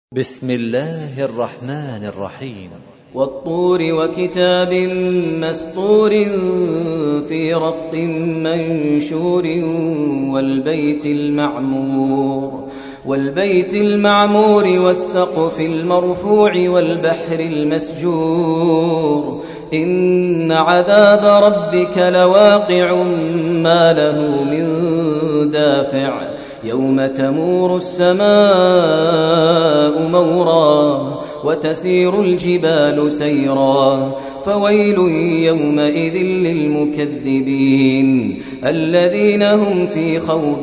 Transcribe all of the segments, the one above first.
بسم الله الرحمن الرحيم والطور وكتاب مسطور في رق منشور والبيت المعمور والسقف المرفوع والبحر المسجور إن عذاب ربك لواقع ما له من دافع يوم تمور السماء مورا وتسير الجبال سيرا فويل يومئذ للمكذبين الذين هم في خوض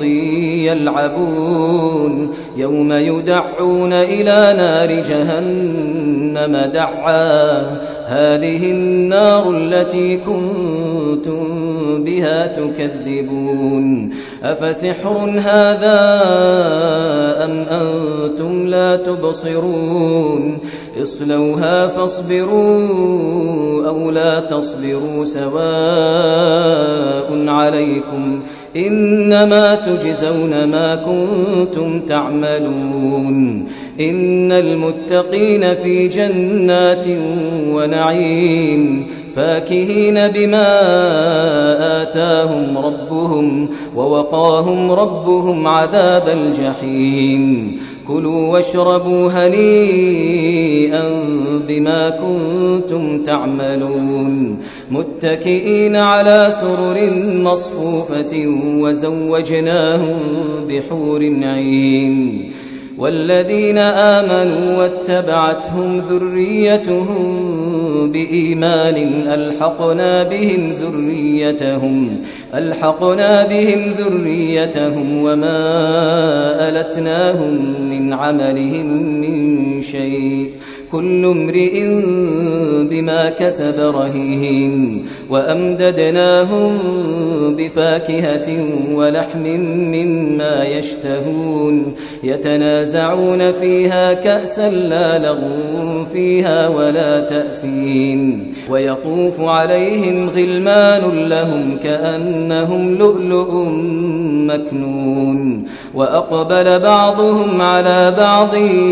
يلعبون يوم يدعون إلى نار جهنم دعا هذه النار التي كنتم بها تكذبون أفسحر هذا أم أنتم لا تبصرون اصلوها فاصبروا أو لا تصبروا سواء عليكم إنما تجزون ما كنتم تعملون إن المتقين في جنات ونعيم فاكهين بما آتاهم ربهم ووقاهم ربهم عذاب الجحيم كلوا واشربوا هنيئا بما كنتم تعملون متكئين على سرر مصفوفة وزوجناهم بحور عين والذين آمنوا واتبعتهم ذريتهم بإيمان ألحقنا بهم ذريتهم وما ألتناهم من عملهم من شيء كل امرئ بما كسب رهين وأمددناهم بفاكهة ولحم مما يشتهون يتنازعون فيها كأسا لا لغو فيها ولا تأثيم ويطوف عليهم غلمان لهم كأنهم لؤلؤ مكنون وأقبل بعضهم على بعض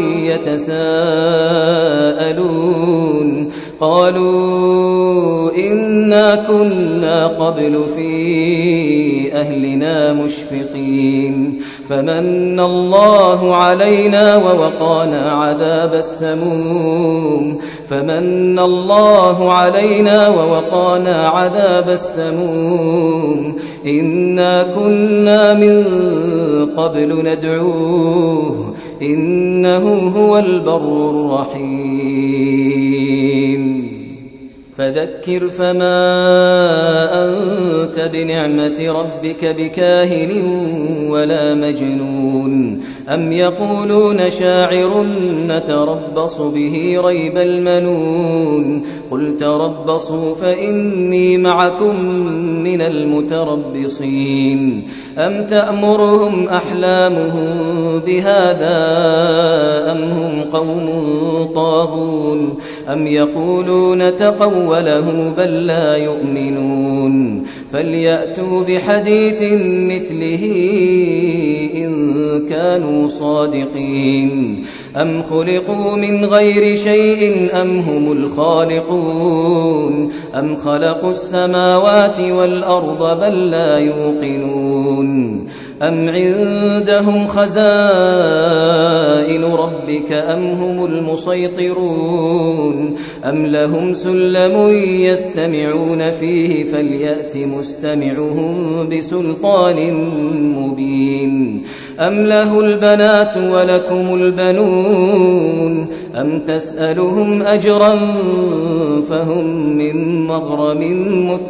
يتساءلون قالوا إنا كنا قبل في أهلنا مشفقين فمن الله علينا ووقانا عذاب السموم إنا كنا من قبل ندعوه إنه هو البر الرحيم فذكر فما أنت بنعمة ربك بكاهن ولا مجنون أم يقولون شاعر نتربص به ريب المنون قل تربصوا فإني معكم من المتربصين أم تأمرهم أحلامهم بهذا أم هم قوم طاغون أم يقولون تقوله بل لا يؤمنون فليأتوا بحديث مثله إن كانوا صادقين أم خلقوا من غير شيء أم هم الخالقون أم خلقوا السماوات والأرض بل لا يوقنون أم عندهم خزائن ربك أم هم المسيطرون أم لهم سلم يستمعون فيه فليأت مستمعهم بسلطان مبين أم له البنات ولكم البنون أم تسألهم أجرا فهم من مغرم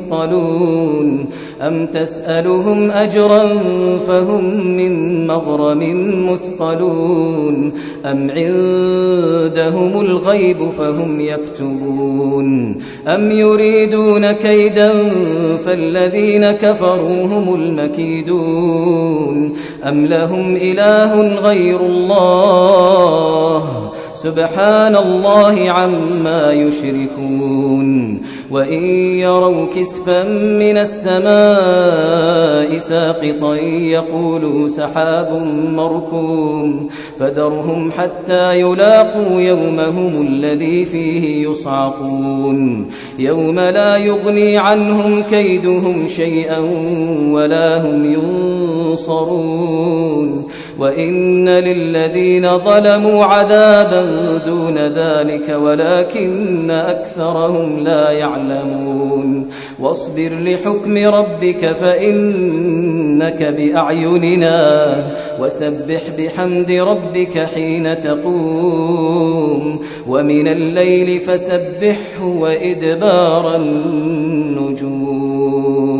مثقلون أم عندهم الغيب فهم يكتبون أم يريدون كيدا فالذين كفروا هم المكيدون أم لهم إله غير الله سبحان الله عما يشركون وإن يروا كسفا من السماء ساقطا يقولوا سحاب مركوم فذرهم حتى يلاقوا يومهم الذي فيه يصعقون يوم لا يغني عنهم كيدهم شيئا ولا هم ينصرون وإن للذين ظلموا عذابا دون ذلك ولكن أكثرهم لا يعلمون واصبر لحكم ربك فإنك بأعيننا وسبح بحمد ربك حين تقوم ومن الليل فسبحه وإدبار النجوم